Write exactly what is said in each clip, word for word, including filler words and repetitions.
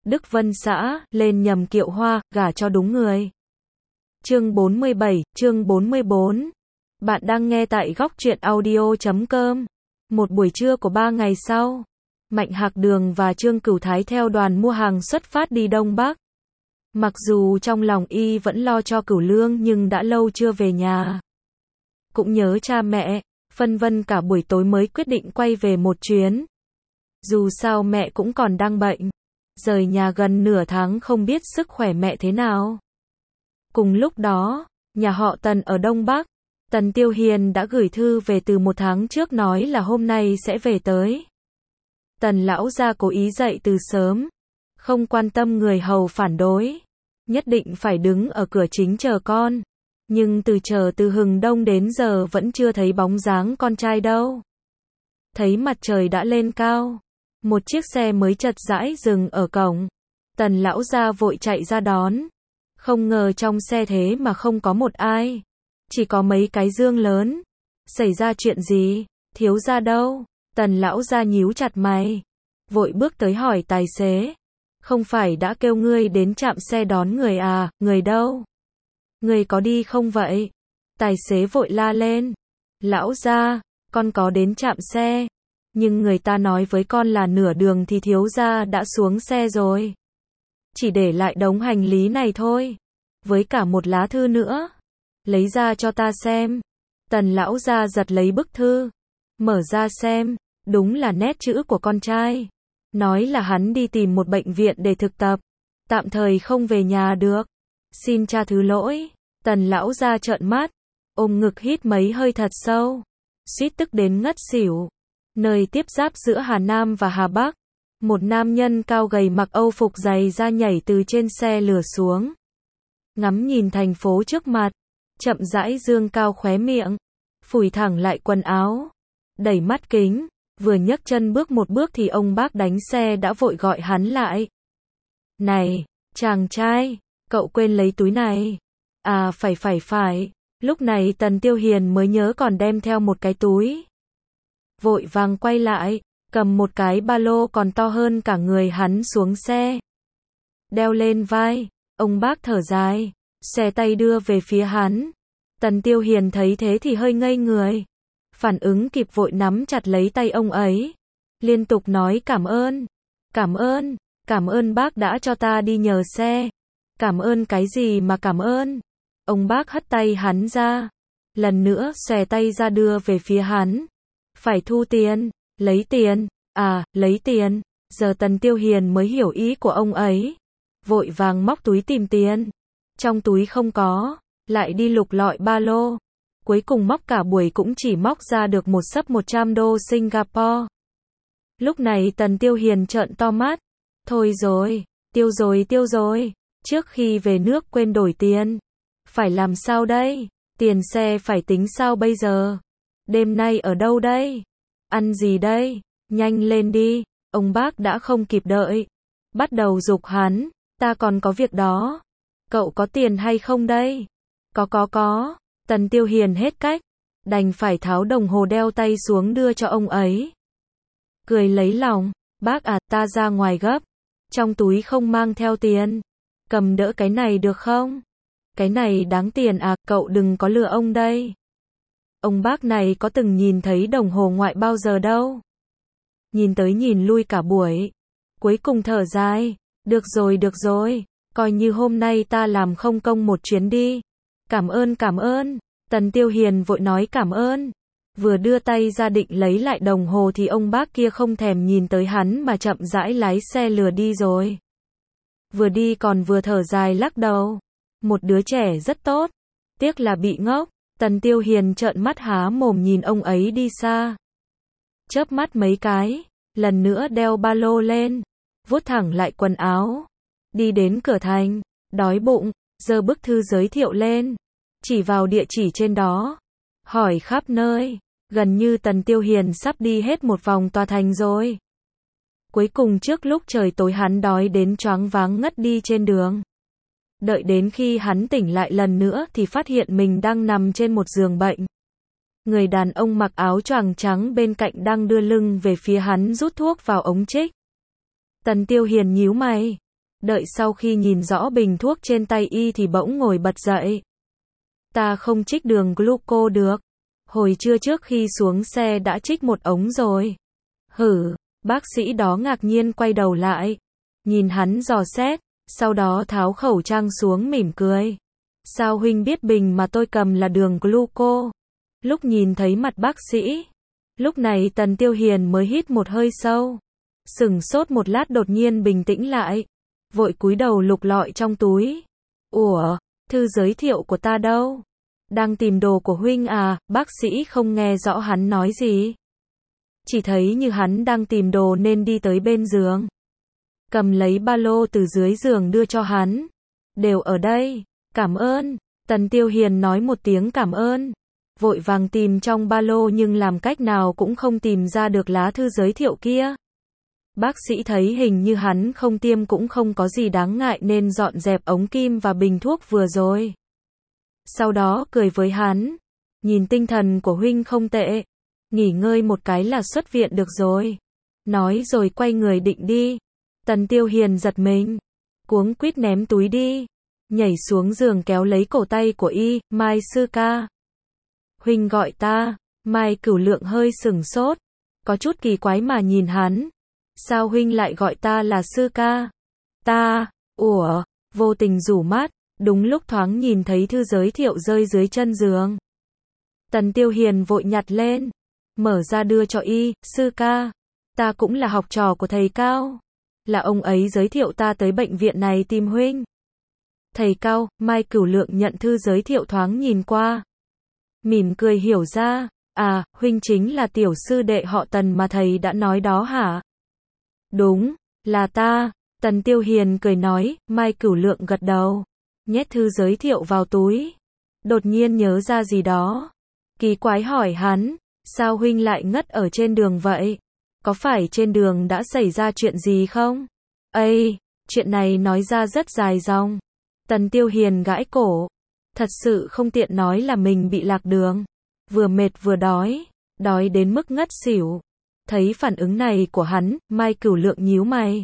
Đức Vân xã, lên nhầm kiệu hoa, gả cho đúng người. Chương bốn mươi bảy, chương bốn mươi bốn. Bạn đang nghe tại góc truyện audio chấm com. Một buổi trưa của ba ngày sau, Mạnh Hạc Đường và Trương Cửu Thái theo đoàn mua hàng xuất phát đi Đông Bắc. Mặc dù trong lòng y vẫn lo cho Cửu Lương nhưng đã lâu chưa về nhà. Cũng nhớ cha mẹ, phân vân cả buổi tối mới quyết định quay về một chuyến. Dù sao mẹ cũng còn đang bệnh. Rời nhà gần nửa tháng không biết sức khỏe mẹ thế nào. Cùng lúc đó, nhà họ Tần ở Đông Bắc, Tần Tiêu Hiền đã gửi thư về từ một tháng trước nói là hôm nay sẽ về tới. Tần lão gia cố ý dậy từ sớm, không quan tâm người hầu phản đối, nhất định phải đứng ở cửa chính chờ con. Nhưng từ chờ từ hừng đông đến giờ vẫn chưa thấy bóng dáng con trai đâu. Thấy mặt trời đã lên cao, một chiếc xe mới chật rãi dừng ở cổng. Tần lão gia vội chạy ra đón. Không ngờ trong xe thế mà không có một ai. Chỉ có mấy cái dương lớn. Xảy ra chuyện gì? Thiếu gia đâu? Tần lão gia nhíu chặt mày. Vội bước tới hỏi tài xế. Không phải đã kêu ngươi đến trạm xe đón người à, người đâu? Người có đi không vậy? Tài xế vội la lên. Lão gia, con có đến trạm xe. Nhưng người ta nói với con là nửa đường thì thiếu gia đã xuống xe rồi. Chỉ để lại đống hành lý này thôi. Với cả một lá thư nữa. Lấy ra cho ta xem. Tần lão gia giật lấy bức thư. Mở ra xem. Đúng là nét chữ của con trai. Nói là hắn đi tìm một bệnh viện để thực tập. Tạm thời không về nhà được. Xin cha thứ lỗi. Tần lão gia trợn mắt. Ôm ngực hít mấy hơi thật sâu. Suýt tức đến ngất xỉu. Nơi tiếp giáp giữa Hà Nam và Hà Bắc. Một nam nhân cao gầy mặc âu phục dày da nhảy từ trên xe lửa xuống. Ngắm nhìn thành phố trước mặt. Chậm rãi dương cao khóe miệng. Phủi thẳng lại quần áo. Đẩy mắt kính. Vừa nhấc chân bước một bước thì ông bác đánh xe đã vội gọi hắn lại. Này, chàng trai, cậu quên lấy túi này. À phải phải phải. Lúc này Tần Tiêu Hiền mới nhớ còn đem theo một cái túi. Vội vàng quay lại, cầm một cái ba lô còn to hơn cả người hắn xuống xe. Đeo lên vai, ông bác thở dài, xòe tay đưa về phía hắn. Tần Tiêu Hiền thấy thế thì hơi ngây người. Phản ứng kịp vội nắm chặt lấy tay ông ấy. Liên tục nói cảm ơn, cảm ơn, cảm ơn bác đã cho ta đi nhờ xe. Cảm ơn cái gì mà cảm ơn. Ông bác hất tay hắn ra. Lần nữa xòe tay ra đưa về phía hắn. Phải thu tiền, lấy tiền, à, lấy tiền. Giờ Tần Tiêu Hiền mới hiểu ý của ông ấy. Vội vàng móc túi tìm tiền. Trong túi không có, lại đi lục lọi ba lô. Cuối cùng móc cả buổi cũng chỉ móc ra được một xấp một trăm đô Singapore. Lúc này Tần Tiêu Hiền trợn to mắt. Thôi rồi, tiêu rồi tiêu rồi. Trước khi về nước quên đổi tiền. Phải làm sao đây? Tiền xe phải tính sao bây giờ? Đêm nay ở đâu đây? Ăn gì đây? Nhanh lên đi. Ông bác đã không kịp đợi. Bắt đầu giục hắn. Ta còn có việc đó. Cậu có tiền hay không đây? Có có có. Tần Tiêu Hiền hết cách. Đành phải tháo đồng hồ đeo tay xuống đưa cho ông ấy. Cười lấy lòng. Bác à, ta ra ngoài gấp. Trong túi không mang theo tiền. Cầm đỡ cái này được không? Cái này đáng tiền à, cậu đừng có lừa ông đây. Ông bác này có từng nhìn thấy đồng hồ ngoại bao giờ đâu. Nhìn tới nhìn lui cả buổi. Cuối cùng thở dài. Được rồi được rồi. Coi như hôm nay ta làm không công một chuyến đi. Cảm ơn cảm ơn. Tần Tiêu Hiền vội nói cảm ơn. Vừa đưa tay ra định lấy lại đồng hồ thì ông bác kia không thèm nhìn tới hắn mà chậm rãi lái xe lừa đi rồi. Vừa đi còn vừa thở dài lắc đầu. Một đứa trẻ rất tốt. Tiếc là bị ngốc. Tần Tiêu Hiền trợn mắt há mồm nhìn ông ấy đi xa. Chớp mắt mấy cái. Lần nữa đeo ba lô lên. Vuốt thẳng lại quần áo. Đi đến cửa thành. Đói bụng. Giơ bức thư giới thiệu lên. Chỉ vào địa chỉ trên đó. Hỏi khắp nơi. Gần như Tần Tiêu Hiền sắp đi hết một vòng tòa thành rồi. Cuối cùng trước lúc trời tối hắn đói đến choáng váng ngất đi trên đường. Đợi đến khi hắn tỉnh lại lần nữa thì phát hiện mình đang nằm trên một giường bệnh. Người đàn ông mặc áo choàng trắng bên cạnh đang đưa lưng về phía hắn rút thuốc vào ống trích. Tần Tiêu Hiền nhíu mày. Đợi sau khi nhìn rõ bình thuốc trên tay y thì bỗng ngồi bật dậy. Ta không trích đường gluco được. Hồi trưa trước khi xuống xe đã trích một ống rồi. Hử, bác sĩ đó ngạc nhiên quay đầu lại. Nhìn hắn dò xét, sau đó tháo khẩu trang xuống mỉm cười. Sao huynh biết bình mà tôi cầm là đường gluco? Lúc nhìn thấy mặt bác sĩ, lúc này Tần Tiêu Hiền mới hít một hơi sâu. Sửng sốt một lát đột nhiên bình tĩnh lại. Vội cúi đầu lục lọi trong túi. Ủa, thư giới thiệu của ta đâu? Đang tìm đồ của huynh à? Bác sĩ không nghe rõ hắn nói gì. Chỉ thấy như hắn đang tìm đồ nên đi tới bên giường. Cầm lấy ba lô từ dưới giường đưa cho hắn. Đều ở đây, cảm ơn. Tần Tiêu Hiền nói một tiếng cảm ơn. Vội vàng tìm trong ba lô nhưng làm cách nào cũng không tìm ra được lá thư giới thiệu kia. Bác sĩ thấy hình như hắn không tiêm cũng không có gì đáng ngại nên dọn dẹp ống kim và bình thuốc vừa rồi. Sau đó cười với hắn. Nhìn tinh thần của huynh không tệ. Nghỉ ngơi một cái là xuất viện được rồi. Nói rồi quay người định đi. Tần Tiêu Hiền giật mình. Cuống quýt ném túi đi. Nhảy xuống giường kéo lấy cổ tay của y. Mai sư ca. Huynh gọi ta. Mai Cửu Lượng hơi sửng sốt. Có chút kỳ quái mà nhìn hắn. Sao huynh lại gọi ta là sư ca? Ta, ủa, vô tình rủ mắt, đúng lúc thoáng nhìn thấy thư giới thiệu rơi dưới chân giường. Tần Tiêu Hiền vội nhặt lên, mở ra đưa cho y, sư ca, ta cũng là học trò của thầy Cao. Là ông ấy giới thiệu ta tới bệnh viện này tìm huynh. Thầy Cao, Mai Cửu Lượng nhận thư giới thiệu thoáng nhìn qua. Mỉm cười hiểu ra, à, huynh chính là tiểu sư đệ họ Tần mà thầy đã nói đó hả? Đúng, là ta. Tần Tiêu Hiền cười nói. Mai Cửu Lượng gật đầu, nhét thư giới thiệu vào túi. Đột nhiên nhớ ra gì đó, kỳ quái hỏi hắn, sao huynh lại ngất ở trên đường vậy? Có phải trên đường đã xảy ra chuyện gì không? Ây, chuyện này nói ra rất dài dòng. Tần Tiêu Hiền gãi cổ, thật sự không tiện nói là mình bị lạc đường. Vừa mệt vừa đói, đói đến mức ngất xỉu. Thấy phản ứng này của hắn, Mai Cửu Lượng nhíu mày.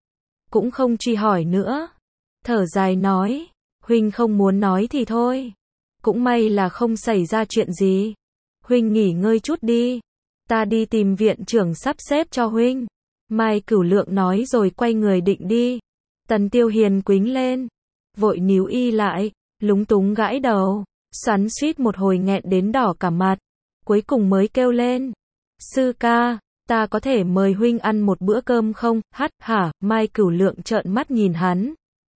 Cũng không truy hỏi nữa. Thở dài nói, huynh không muốn nói thì thôi. Cũng may là không xảy ra chuyện gì. Huynh nghỉ ngơi chút đi. Ta đi tìm viện trưởng sắp xếp cho huynh. Mai Cửu Lượng nói rồi quay người định đi. Tần Tiêu Hiền quính lên. Vội níu y lại, lúng túng gãi đầu. Xoắn xuýt một hồi nghẹn đến đỏ cả mặt. Cuối cùng mới kêu lên. Sư ca. Ta có thể mời huynh ăn một bữa cơm không? Hắt hả? Mai Cửu Lượng trợn mắt nhìn hắn.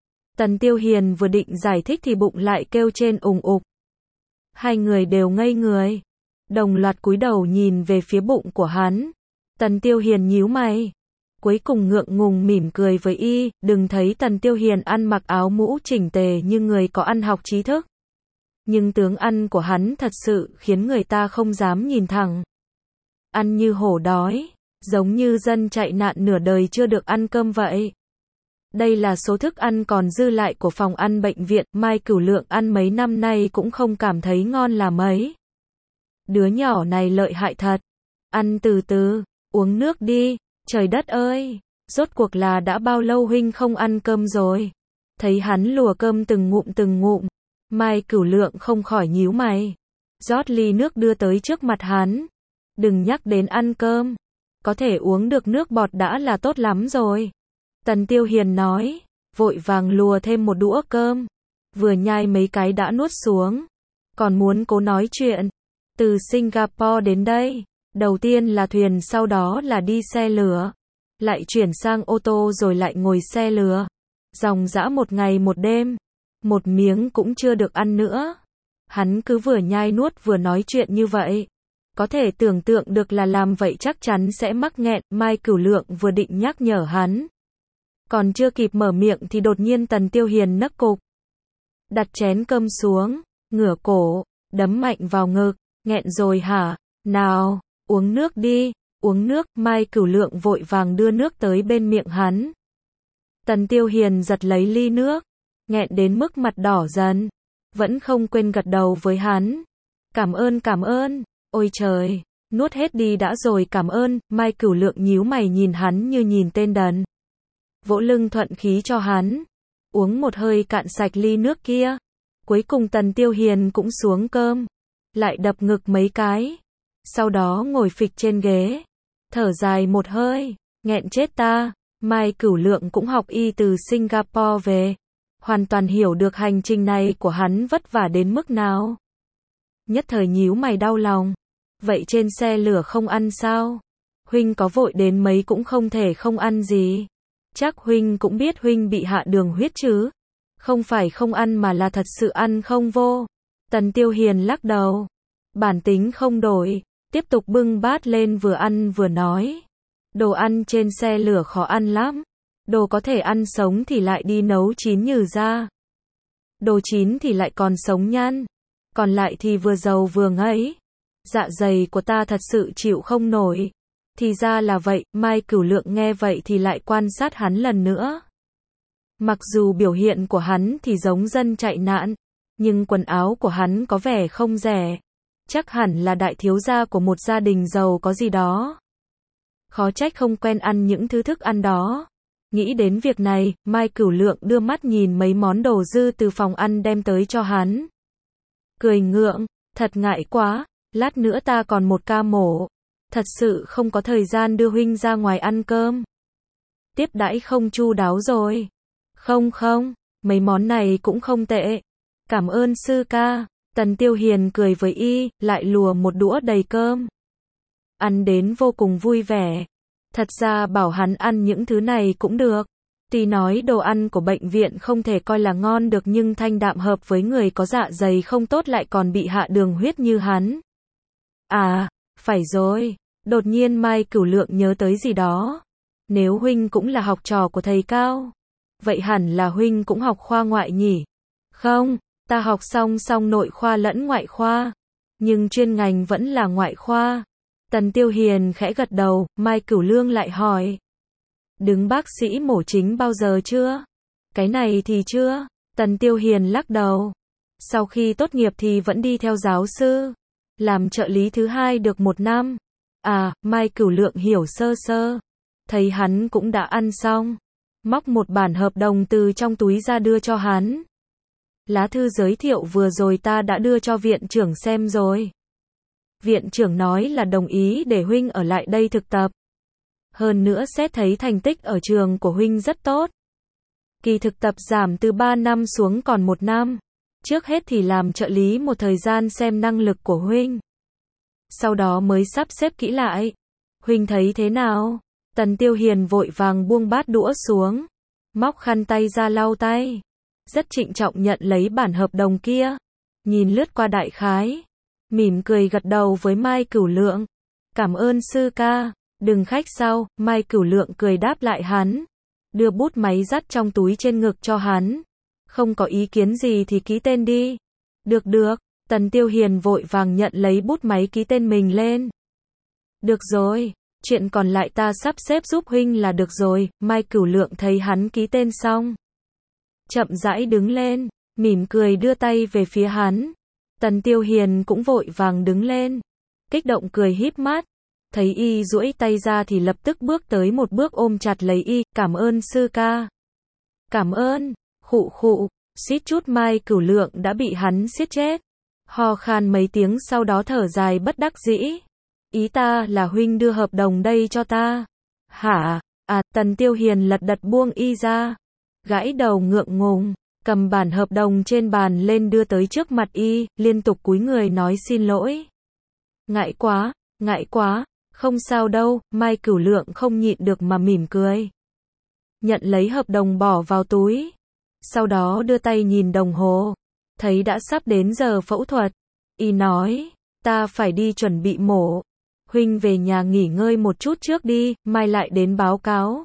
Tần Tiêu Hiền vừa định giải thích thì bụng lại kêu trên ùng ục. Hai người đều ngây người, đồng loạt cúi đầu nhìn về phía bụng của hắn. Tần Tiêu Hiền nhíu mày, cuối cùng ngượng ngùng mỉm cười với y. Đừng thấy Tần Tiêu Hiền ăn mặc áo mũ chỉnh tề như người có ăn học trí thức, nhưng tướng ăn của hắn thật sự khiến người ta không dám nhìn thẳng. Ăn như hổ đói, giống như dân chạy nạn nửa đời chưa được ăn cơm vậy. Đây là số thức ăn còn dư lại của phòng ăn bệnh viện. Mai Cửu Lượng ăn mấy năm nay cũng không cảm thấy ngon là mấy. Đứa nhỏ này lợi hại thật. Ăn từ từ, uống nước đi. Trời đất ơi, rốt cuộc là đã bao lâu huynh không ăn cơm rồi? Thấy hắn lùa cơm từng ngụm từng ngụm, Mai Cửu Lượng không khỏi nhíu mày. Rót ly nước đưa tới trước mặt hắn. Đừng nhắc đến ăn cơm, có thể uống được nước bọt đã là tốt lắm rồi. Tần Tiêu Hiền nói, vội vàng lùa thêm một đũa cơm. Vừa nhai mấy cái đã nuốt xuống. Còn muốn cố nói chuyện. Từ Singapore đến đây, đầu tiên là thuyền, sau đó là đi xe lửa. Lại chuyển sang ô tô rồi lại ngồi xe lửa. Dòng dã một ngày một đêm. Một miếng cũng chưa được ăn nữa. Hắn cứ vừa nhai nuốt vừa nói chuyện như vậy. Có thể tưởng tượng được là làm vậy chắc chắn sẽ mắc nghẹn. Mai Cửu Lượng vừa định nhắc nhở hắn. Còn chưa kịp mở miệng thì đột nhiên Tần Tiêu Hiền nấc cục. Đặt chén cơm xuống, ngửa cổ, đấm mạnh vào ngực. Nghẹn rồi hả? Nào, uống nước đi, uống nước. Mai Cửu Lượng vội vàng đưa nước tới bên miệng hắn. Tần Tiêu Hiền giật lấy ly nước, nghẹn đến mức mặt đỏ dần. Vẫn không quên gật đầu với hắn. Cảm ơn cảm ơn. Ôi trời, nuốt hết đi đã rồi cảm ơn. Mai Cửu Lượng nhíu mày nhìn hắn như nhìn tên đần. vỗ lưng thuận khí cho hắn. Uống một hơi cạn sạch ly nước kia. Cuối cùng Tần Tiêu Hiền cũng xuống cơm. Lại đập ngực mấy cái. Sau đó ngồi phịch trên ghế. Thở dài một hơi. Nghẹn chết ta. Mai Cửu Lượng cũng học y từ Singapore về. Hoàn toàn hiểu được hành trình này của hắn vất vả đến mức nào. Nhất thời nhíu mày đau lòng. Vậy trên xe lửa không ăn sao? Huynh có vội đến mấy cũng không thể không ăn gì. Chắc huynh cũng biết huynh bị hạ đường huyết chứ. Không phải không ăn mà là thật sự ăn không vô. Tần Tiêu Hiền lắc đầu. Bản tính không đổi. Tiếp tục bưng bát lên vừa ăn vừa nói. Đồ ăn trên xe lửa khó ăn lắm. Đồ có thể ăn sống thì lại đi nấu chín nhừ ra. Đồ chín thì lại còn sống nhăn. Còn lại thì vừa dầu vừa ngấy. Dạ dày của ta thật sự chịu không nổi. Thì ra là vậy, Mai Cửu Lượng nghe vậy thì lại quan sát hắn lần nữa. Mặc dù biểu hiện của hắn thì giống dân chạy nạn, nhưng quần áo của hắn có vẻ không rẻ. Chắc hẳn là đại thiếu gia của một gia đình giàu có gì đó. Khó trách không quen ăn những thứ thức ăn đó. Nghĩ đến việc này, Mai Cửu Lượng đưa mắt nhìn mấy món đồ dư từ phòng ăn đem tới cho hắn. Cười ngượng, thật ngại quá, lát nữa ta còn một ca mổ. Thật sự không có thời gian đưa huynh ra ngoài ăn cơm. Tiếp đãi không chu đáo rồi. Không không, mấy món này cũng không tệ. Cảm ơn sư ca. Tần Tiêu Hiền cười với y, lại lùa một đũa đầy cơm. Ăn đến vô cùng vui vẻ. Thật ra bảo hắn ăn những thứ này cũng được. Tuy nói đồ ăn của bệnh viện không thể coi là ngon được nhưng thanh đạm hợp với người có dạ dày không tốt lại còn bị hạ đường huyết như hắn. À, phải rồi. Đột nhiên Mai Cửu Lượng nhớ tới gì đó. Nếu huynh cũng là học trò của thầy Cao, vậy hẳn là huynh cũng học khoa ngoại nhỉ? Không, ta học song song nội khoa lẫn ngoại khoa. Nhưng chuyên ngành vẫn là ngoại khoa. Tần Tiêu Hiền khẽ gật đầu, Mai Cửu Lương lại hỏi. Đứng bác sĩ mổ chính bao giờ chưa? Cái này thì chưa. Tần Tiêu Hiền lắc đầu. Sau khi tốt nghiệp thì vẫn đi theo giáo sư. Làm trợ lý thứ hai được một năm. À, Mai Cửu Lượng hiểu sơ sơ. Thấy hắn cũng đã ăn xong. Móc một bản hợp đồng từ trong túi ra đưa cho hắn. Lá thư giới thiệu vừa rồi ta đã đưa cho viện trưởng xem rồi. Viện trưởng nói là đồng ý để huynh ở lại đây thực tập. Hơn nữa xét thấy thành tích ở trường của huynh rất tốt. Kỳ thực tập giảm từ ba năm xuống còn một năm. Trước hết thì làm trợ lý một thời gian xem năng lực của huynh. Sau đó mới sắp xếp kỹ lại. Huynh thấy thế nào? Tần Tiêu Hiền vội vàng buông bát đũa xuống. Móc khăn tay ra lau tay. Rất trịnh trọng nhận lấy bản hợp đồng kia. Nhìn lướt qua đại khái. Mỉm cười gật đầu với Mai Cửu Lượng. Cảm ơn sư ca. Đừng khách sáo. Mai Cửu Lượng cười đáp lại hắn. Đưa bút máy dắt trong túi trên ngực cho hắn. Không có ý kiến gì thì ký tên đi. Được được. Tần Tiêu Hiền vội vàng nhận lấy bút máy ký tên mình lên. Được rồi. Chuyện còn lại ta sắp xếp giúp huynh là được rồi. Mai Cửu Lượng thấy hắn ký tên xong. Chậm rãi đứng lên. Mỉm cười đưa tay về phía hắn. Tần Tiêu Hiền cũng vội vàng đứng lên. Kích động cười híp mắt. Thấy y duỗi tay ra thì lập tức bước tới một bước ôm chặt lấy y. Cảm ơn sư ca. Cảm ơn. Khụ khụ. Suýt chút Mai Cửu Lượng đã bị hắn siết chết. Ho khan mấy tiếng sau đó thở dài bất đắc dĩ. Ý ta là huynh đưa hợp đồng đây cho ta. Hả? À, Tần Tiêu Hiền lật đật buông y ra. Gãi đầu ngượng ngùng. Cầm bản hợp đồng trên bàn lên đưa tới trước mặt y, liên tục cúi người nói xin lỗi. Ngại quá, ngại quá, không sao đâu, Mai Cửu Lượng không nhịn được mà mỉm cười. Nhận lấy hợp đồng bỏ vào túi. Sau đó đưa tay nhìn đồng hồ. Thấy đã sắp đến giờ phẫu thuật. Y nói, ta phải đi chuẩn bị mổ. Huynh về nhà nghỉ ngơi một chút trước đi, mai lại đến báo cáo.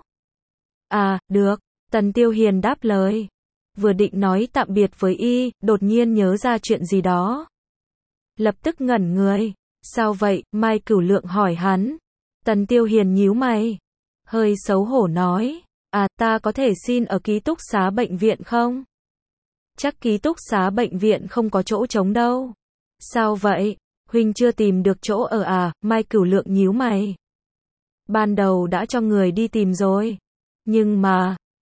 À, được, Tần Tiêu Hiền đáp lời. Vừa định nói tạm biệt với y, đột nhiên nhớ ra chuyện gì đó. Lập tức ngẩn người. Sao vậy? Mai Cửu Lượng hỏi hắn. Tần Tiêu Hiền nhíu mày. Hơi xấu hổ nói. À, ta có thể xin ở ký túc xá bệnh viện không? Chắc ký túc xá bệnh viện không có chỗ trống đâu. Sao vậy? Huynh chưa tìm được chỗ ở à? Mai Cửu Lượng nhíu mày. Ban đầu đã cho người đi tìm rồi. Nhưng mà,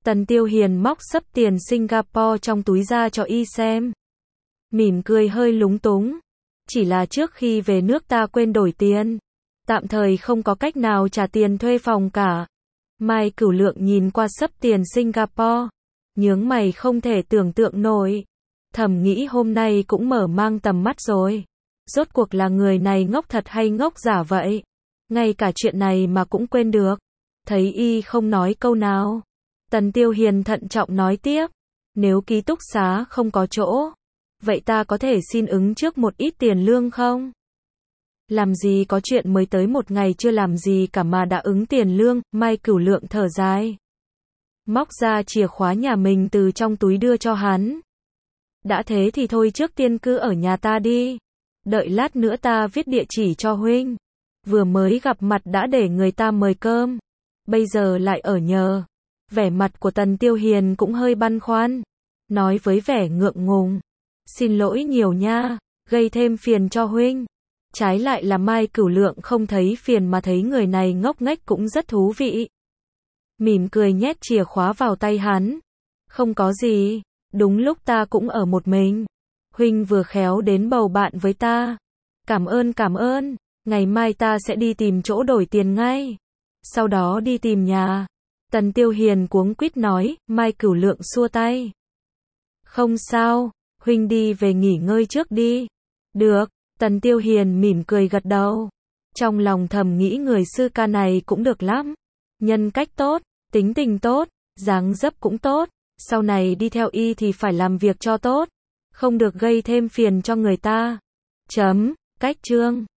Tần Tiêu Hiền móc xấp tiền Singapore trong túi ra cho y xem. Mỉm cười hơi lúng túng. Chỉ là trước khi về nước ta quên đổi tiền. Tạm thời không có cách nào trả tiền thuê phòng cả. Mai Cửu Lượng nhìn qua xấp tiền Singapore. Nhướng mày không thể tưởng tượng nổi. Thầm nghĩ hôm nay cũng mở mang tầm mắt rồi. Rốt cuộc là người này ngốc thật hay ngốc giả vậy? Ngay cả chuyện này mà cũng quên được. Thấy y không nói câu nào. Tần Tiêu Hiền thận trọng nói tiếp. Nếu ký túc xá không có chỗ, vậy ta có thể xin ứng trước một ít tiền lương không? Làm gì có chuyện mới tới một ngày chưa làm gì cả mà đã ứng tiền lương, Mai Cửu Lượng thở dài. Móc ra chìa khóa nhà mình từ trong túi đưa cho hắn. Đã thế thì thôi trước tiên cứ ở nhà ta đi. Đợi lát nữa ta viết địa chỉ cho huynh. Vừa mới gặp mặt đã để người ta mời cơm. Bây giờ lại ở nhờ. Vẻ mặt của Tần Tiêu Hiền cũng hơi băn khoăn. Nói với vẻ ngượng ngùng. Xin lỗi nhiều nha, gây thêm phiền cho huynh. Trái lại là Mai Cửu Lượng không thấy phiền mà thấy người này ngốc nghếch cũng rất thú vị. Mỉm cười nhét chìa khóa vào tay hắn. Không có gì, đúng lúc ta cũng ở một mình. Huynh vừa khéo đến bầu bạn với ta. Cảm ơn cảm ơn, ngày mai ta sẽ đi tìm chỗ đổi tiền ngay. Sau đó đi tìm nhà. Tần Tiêu Hiền cuống quýt nói, Mai Cửu Lượng xua tay. Không sao, huynh đi về nghỉ ngơi trước đi. Được, Tần Tiêu Hiền mỉm cười gật đầu. Trong lòng thầm nghĩ người sư ca này cũng được lắm. Nhân cách tốt, tính tình tốt, dáng dấp cũng tốt. Sau này đi theo y thì phải làm việc cho tốt. Không được gây thêm phiền cho người ta. Chấm, cách chương.